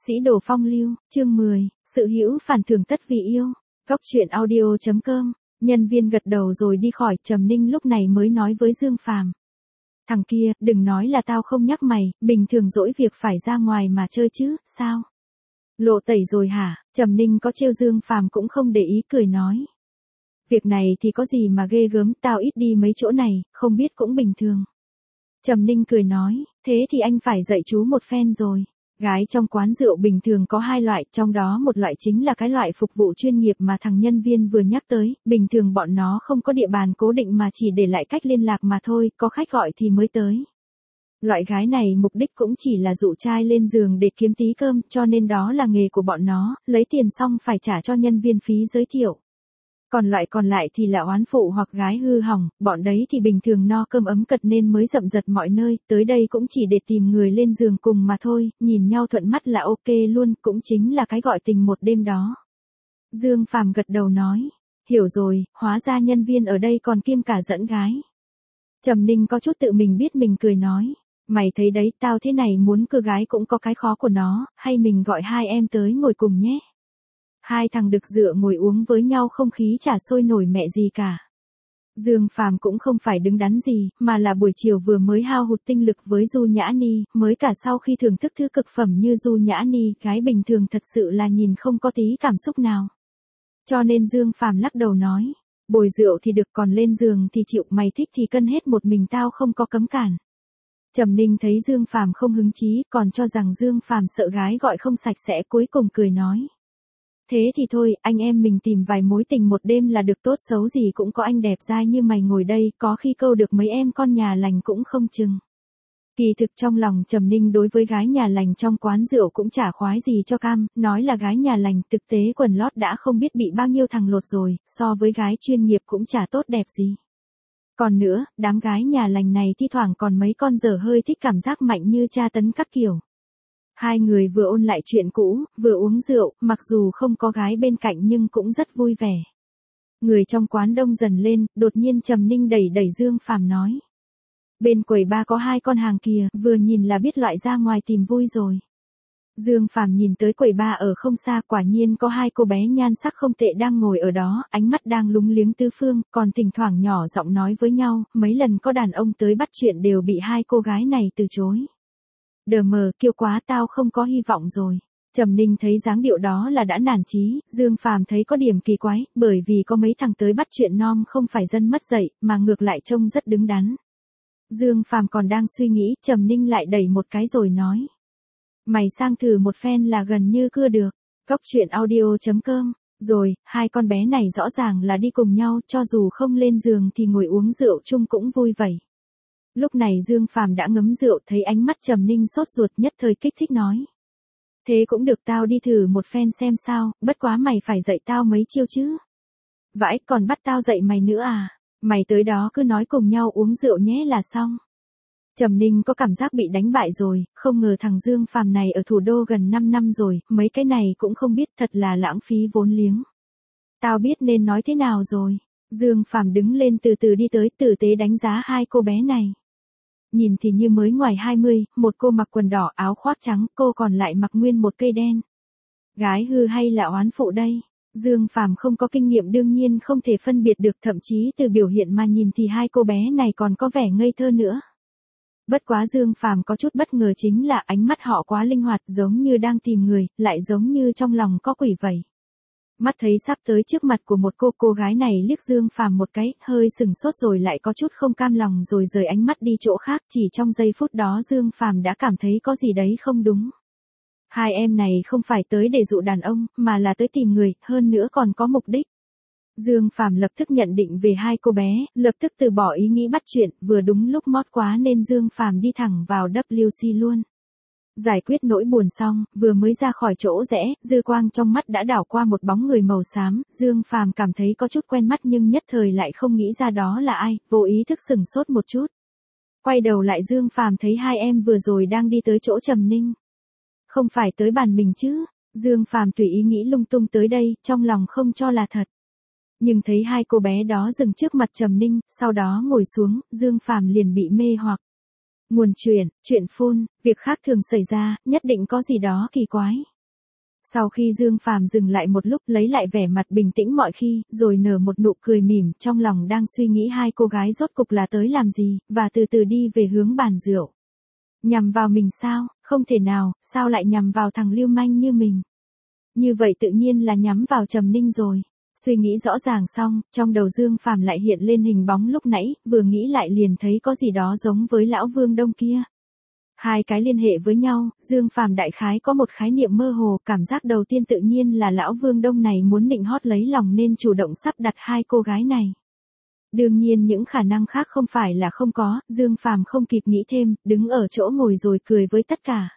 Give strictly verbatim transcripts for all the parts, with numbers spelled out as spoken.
Sĩ đồ phong lưu, chương mười, sự hữu phản thường tất vì yêu. Góc truyện audio chấm com. Nhân viên gật đầu rồi đi khỏi, Trầm Ninh lúc này mới nói với Dương Phàm. Thằng kia, đừng nói là tao không nhắc mày, bình thường dỗi việc phải ra ngoài mà chơi chứ, sao? Lộ tẩy rồi hả? Trầm Ninh có trêu Dương Phàm cũng không để ý, cười nói. Việc này thì có gì mà ghê gớm, tao ít đi mấy chỗ này, không biết cũng bình thường. Trầm Ninh cười nói, thế thì anh phải dạy chú một phen rồi. Gái trong quán rượu bình thường có hai loại, trong đó một loại chính là cái loại phục vụ chuyên nghiệp mà thằng nhân viên vừa nhắc tới, bình thường bọn nó không có địa bàn cố định mà chỉ để lại cách liên lạc mà thôi, có khách gọi thì mới tới. Loại gái này mục đích cũng chỉ là dụ trai lên giường để kiếm tí cơm, cho nên đó là nghề của bọn nó, lấy tiền xong phải trả cho nhân viên phí giới thiệu. Còn loại còn lại thì là oán phụ hoặc gái hư hỏng, bọn đấy thì bình thường no cơm ấm cật nên mới rậm rật mọi nơi, tới đây cũng chỉ để tìm người lên giường cùng mà thôi, nhìn nhau thuận mắt là ok luôn, cũng chính là cái gọi tình một đêm đó. Dương Phàm gật đầu nói, hiểu rồi, hóa ra nhân viên ở đây còn kiêm cả dẫn gái. Trầm Ninh có chút tự mình biết mình, cười nói, mày thấy đấy, tao thế này muốn cưa gái cũng có cái khó của nó, hay mình gọi hai em tới ngồi cùng nhé. Hai thằng đực dựa ngồi uống với nhau, không khí chả sôi nổi mẹ gì cả. Dương Phàm cũng không phải đứng đắn gì, mà là buổi chiều vừa mới hao hụt tinh lực với Du Nhã Ni, mới cả sau khi thưởng thức thứ cực phẩm như Du Nhã Ni, gái bình thường thật sự là nhìn không có tí cảm xúc nào. Cho nên Dương Phàm lắc đầu nói, bồi rượu thì được, còn lên giường thì chịu, mày thích thì cân hết một mình, tao không có cấm cản. Trầm Ninh thấy Dương Phàm không hứng chí, còn cho rằng Dương Phàm sợ gái gọi không sạch sẽ, cuối cùng cười nói. Thế thì thôi, anh em mình tìm vài mối tình một đêm là được, tốt xấu gì cũng có anh đẹp dai như mày ngồi đây, có khi câu được mấy em con nhà lành cũng không chừng. Kỳ thực trong lòng Trầm Ninh đối với gái nhà lành trong quán rượu cũng chả khoái gì cho cam, nói là gái nhà lành, thực tế quần lót đã không biết bị bao nhiêu thằng lột rồi, so với gái chuyên nghiệp cũng chả tốt đẹp gì. Còn nữa, đám gái nhà lành này thi thoảng còn mấy con dở hơi thích cảm giác mạnh như tra tấn các kiểu. Hai người vừa ôn lại chuyện cũ, vừa uống rượu, mặc dù không có gái bên cạnh nhưng cũng rất vui vẻ. Người trong quán đông dần lên, đột nhiên Trầm Ninh đẩy đẩy Dương Phàm nói. Bên quầy ba có hai con hàng kìa, vừa nhìn là biết loại ra ngoài tìm vui rồi. Dương Phàm nhìn tới quầy ba ở không xa, quả nhiên có hai cô bé nhan sắc không tệ đang ngồi ở đó, ánh mắt đang lúng liếng tứ phương, còn thỉnh thoảng nhỏ giọng nói với nhau, mấy lần có đàn ông tới bắt chuyện đều bị hai cô gái này từ chối. Đờ mờ, kiêu quá, tao không có hy vọng rồi. Trầm Ninh thấy dáng điệu đó là đã nản chí, Dương Phàm thấy có điểm kỳ quái, bởi vì có mấy thằng tới bắt chuyện nom không phải dân mất dạy, mà ngược lại trông rất đứng đắn. Dương Phàm còn đang suy nghĩ, Trầm Ninh lại đẩy một cái rồi nói. Mày sang thử một phen là gần như cưa được. Góc truyện audio chấm com. Rồi, hai con bé này rõ ràng là đi cùng nhau, cho dù không lên giường thì ngồi uống rượu chung cũng vui vậy. Lúc này Dương Phàm đã ngấm rượu, thấy ánh mắt Trầm Ninh sốt ruột, nhất thời kích thích nói. Thế cũng được, tao đi thử một phen xem sao, bất quá mày phải dạy tao mấy chiêu chứ. Vãi, còn bắt tao dạy mày nữa à? Mày tới đó cứ nói cùng nhau uống rượu nhé là xong. Trầm Ninh có cảm giác bị đánh bại rồi, không ngờ thằng Dương Phàm này ở thủ đô gần năm năm rồi, mấy cái này cũng không biết, thật là lãng phí vốn liếng. Tao biết nên nói thế nào rồi. Dương Phàm đứng lên từ từ đi tới, tử tế đánh giá hai cô bé này. Nhìn thì như mới ngoài hai mươi, một cô mặc quần đỏ áo khoác trắng, cô còn lại mặc nguyên một cây đen. Gái hư hay là oán phụ đây? Dương Phàm không có kinh nghiệm đương nhiên không thể phân biệt được, thậm chí từ biểu hiện mà nhìn thì hai cô bé này còn có vẻ ngây thơ nữa. Bất quá Dương Phàm có chút bất ngờ chính là ánh mắt họ quá linh hoạt, giống như đang tìm người, lại giống như trong lòng có quỷ vậy. Mắt thấy sắp tới trước mặt của một cô, cô gái này liếc Dương Phàm một cái, hơi sừng sốt rồi lại có chút không cam lòng rồi rời ánh mắt đi chỗ khác, chỉ trong giây phút đó Dương Phàm đã cảm thấy có gì đấy không đúng. Hai em này không phải tới để dụ đàn ông, mà là tới tìm người, hơn nữa còn có mục đích. Dương Phàm lập tức nhận định về hai cô bé, lập tức từ bỏ ý nghĩ bắt chuyện, vừa đúng lúc mót quá nên Dương Phàm đi thẳng vào W C luôn. Giải quyết nỗi buồn xong, vừa mới ra khỏi chỗ rẽ, dư quang trong mắt đã đảo qua một bóng người màu xám, Dương Phàm cảm thấy có chút quen mắt nhưng nhất thời lại không nghĩ ra đó là ai, vô ý thức sừng sốt một chút. Quay đầu lại Dương Phàm thấy hai em vừa rồi đang đi tới chỗ Trầm Ninh. Không phải tới bàn mình chứ? Dương Phàm tùy ý nghĩ lung tung tới đây, trong lòng không cho là thật. Nhưng thấy hai cô bé đó dừng trước mặt Trầm Ninh, sau đó ngồi xuống, Dương Phàm liền bị mê hoặc. Nguồn chuyện, chuyện phun, việc khác thường xảy ra, nhất định có gì đó kỳ quái. Sau khi Dương Phàm dừng lại một lúc lấy lại vẻ mặt bình tĩnh mọi khi, rồi nở một nụ cười mỉm, trong lòng đang suy nghĩ hai cô gái rốt cục là tới làm gì, và từ từ đi về hướng bàn rượu. Nhằm vào mình sao? Không thể nào, sao lại nhằm vào thằng lưu manh như mình? Như vậy tự nhiên là nhắm vào Trầm Ninh rồi. Suy nghĩ rõ ràng xong, trong đầu Dương Phàm lại hiện lên hình bóng lúc nãy, vừa nghĩ lại liền thấy có gì đó giống với lão Vương Đông kia. Hai cái liên hệ với nhau, Dương Phàm đại khái có một khái niệm mơ hồ, cảm giác đầu tiên tự nhiên là lão Vương Đông này muốn nịnh hót lấy lòng nên chủ động sắp đặt hai cô gái này. Đương nhiên những khả năng khác không phải là không có, Dương Phàm không kịp nghĩ thêm, đứng ở chỗ ngồi rồi cười với tất cả.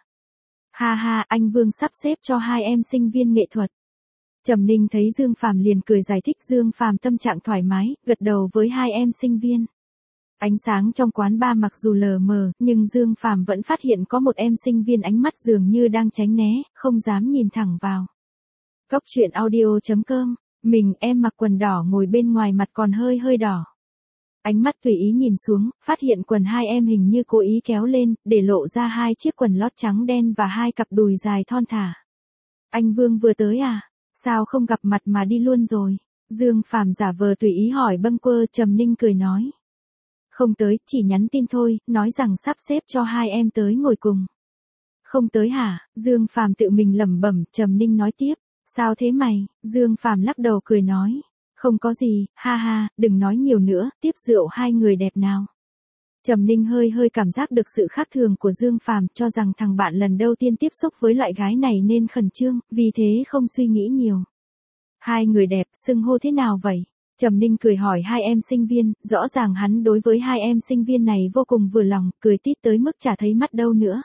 Ha ha, anh Vương sắp xếp cho hai em sinh viên nghệ thuật. Trầm Ninh thấy Dương Phàm liền cười giải thích, Dương Phàm tâm trạng thoải mái, gật đầu với hai em sinh viên. Ánh sáng trong quán bar mặc dù lờ mờ, nhưng Dương Phàm vẫn phát hiện có một em sinh viên ánh mắt dường như đang tránh né, không dám nhìn thẳng vào. Cốc truyện audio chấm com, mình em mặc quần đỏ ngồi bên ngoài mặt còn hơi hơi đỏ. Ánh mắt tùy ý nhìn xuống, phát hiện quần hai em hình như cố ý kéo lên, để lộ ra hai chiếc quần lót trắng đen và hai cặp đùi dài thon thả. Anh Vương vừa tới à? Sao không gặp mặt mà đi luôn rồi? Dương Phàm giả vờ tùy ý hỏi bâng quơ. Trầm Ninh cười nói. Không tới, chỉ nhắn tin thôi, nói rằng sắp xếp cho hai em tới ngồi cùng. Không tới hả? Dương Phàm tự mình lẩm bẩm. Trầm Ninh nói tiếp. Sao thế mày? Dương Phàm lắc đầu cười nói. Không có gì, ha ha, đừng nói nhiều nữa, tiếp rượu hai người đẹp nào. Trầm Ninh hơi hơi cảm giác được sự khác thường của Dương Phàm, cho rằng thằng bạn lần đầu tiên tiếp xúc với loại gái này nên khẩn trương, vì thế không suy nghĩ nhiều. Hai người đẹp, xưng hô thế nào vậy? Trầm Ninh cười hỏi hai em sinh viên, rõ ràng hắn đối với hai em sinh viên này vô cùng vừa lòng, cười tít tới mức chả thấy mắt đâu nữa.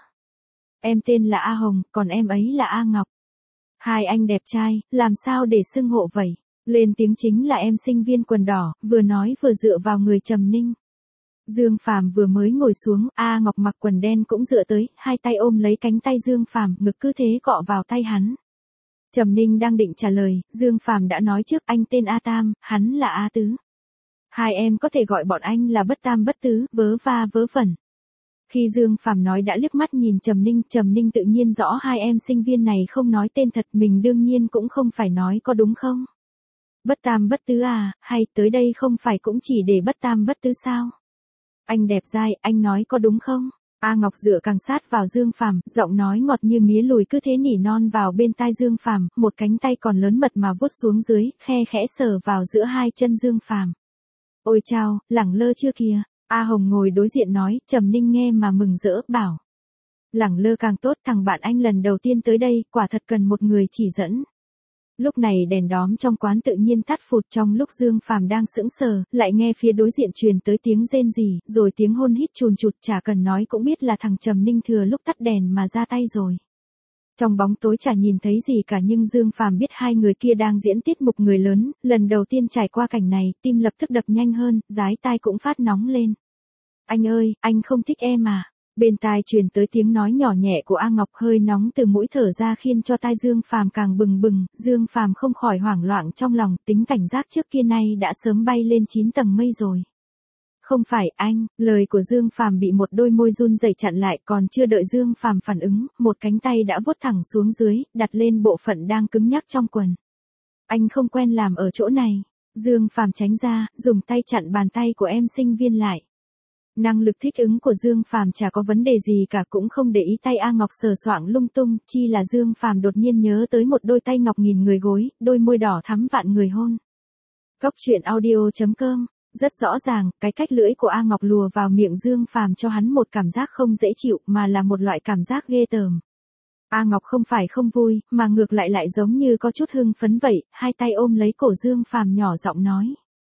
Em tên là A Hồng, còn em ấy là A Ngọc. Hai anh đẹp trai, làm sao để xưng hộ vậy? Lên tiếng chính là em sinh viên quần đỏ, vừa nói vừa dựa vào người Trầm Ninh. Dương Phàm vừa mới ngồi xuống, A Ngọc mặc quần đen cũng dựa tới, hai tay ôm lấy cánh tay Dương Phàm, ngực cứ thế cọ vào tay hắn. Trầm Ninh đang định trả lời, Dương Phàm đã nói trước, anh tên A Tam, hắn là A Tứ. Hai em có thể gọi bọn anh là bất tam bất tứ, vớ va vớ vẩn. Khi Dương Phàm nói đã liếc mắt nhìn Trầm Ninh, Trầm Ninh tự nhiên rõ hai em sinh viên này không nói tên thật, mình đương nhiên cũng không phải nói, có đúng không? Bất tam bất tứ à, hay tới đây không phải cũng chỉ để bất tam bất tứ sao? Anh đẹp dai, anh nói có đúng không? A Ngọc dựa càng sát vào Dương Phàm, giọng nói ngọt như mía lùi cứ thế nỉ non vào bên tai Dương Phàm, một cánh tay còn lớn mật mà vuốt xuống dưới, khe khẽ sờ vào giữa hai chân Dương Phàm. Ôi chao, lẳng lơ chưa kìa? A Hồng ngồi đối diện nói, Trầm Ninh nghe mà mừng rỡ, bảo. Lẳng lơ càng tốt, thằng bạn anh lần đầu tiên tới đây, quả thật cần một người chỉ dẫn. Lúc này đèn đóm trong quán tự nhiên tắt phụt, trong lúc Dương Phàm đang sững sờ, lại nghe phía đối diện truyền tới tiếng rên rỉ, rồi tiếng hôn hít chùn chụt, chả cần nói cũng biết là thằng Trầm Ninh thừa lúc tắt đèn mà ra tay rồi. Trong bóng tối chả nhìn thấy gì cả, nhưng Dương Phàm biết hai người kia đang diễn tiết mục người lớn, lần đầu tiên trải qua cảnh này, tim lập tức đập nhanh hơn, dái tai cũng phát nóng lên. Anh ơi, anh không thích em à? Bên tai truyền tới tiếng nói nhỏ nhẹ của A Ngọc, hơi nóng từ mũi thở ra khiến cho tai Dương Phàm càng bừng bừng, Dương Phàm không khỏi hoảng loạn trong lòng, tính cảnh giác trước kia nay đã sớm bay lên chín tầng mây rồi. Không phải anh, lời của Dương Phàm bị một đôi môi run rẩy chặn lại, còn chưa đợi Dương Phàm phản ứng, một cánh tay đã vuốt thẳng xuống dưới, đặt lên bộ phận đang cứng nhắc trong quần. Anh không quen làm ở chỗ này. Dương Phàm tránh ra, dùng tay chặn bàn tay của em sinh viên lại. Năng lực thích ứng của Dương Phàm chả có vấn đề gì cả, cũng không để ý tay A Ngọc sờ soạng lung tung, chi là Dương Phàm đột nhiên nhớ tới một đôi tay ngọc nghìn người gối, đôi môi đỏ thắm vạn người hôn. Cốc truyện audio chấm com, rất rõ ràng, cái cách lưỡi của A Ngọc lùa vào miệng Dương Phàm cho hắn một cảm giác không dễ chịu, mà là một loại cảm giác ghê tởm. A Ngọc không phải không vui, mà ngược lại lại giống như có chút hưng phấn vậy, hai tay ôm lấy cổ Dương Phàm nhỏ giọng nói.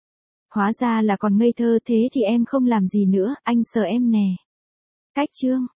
Hóa ra là còn ngây thơ, thế thì em không làm gì nữa, anh sờ em nè. Cách chương.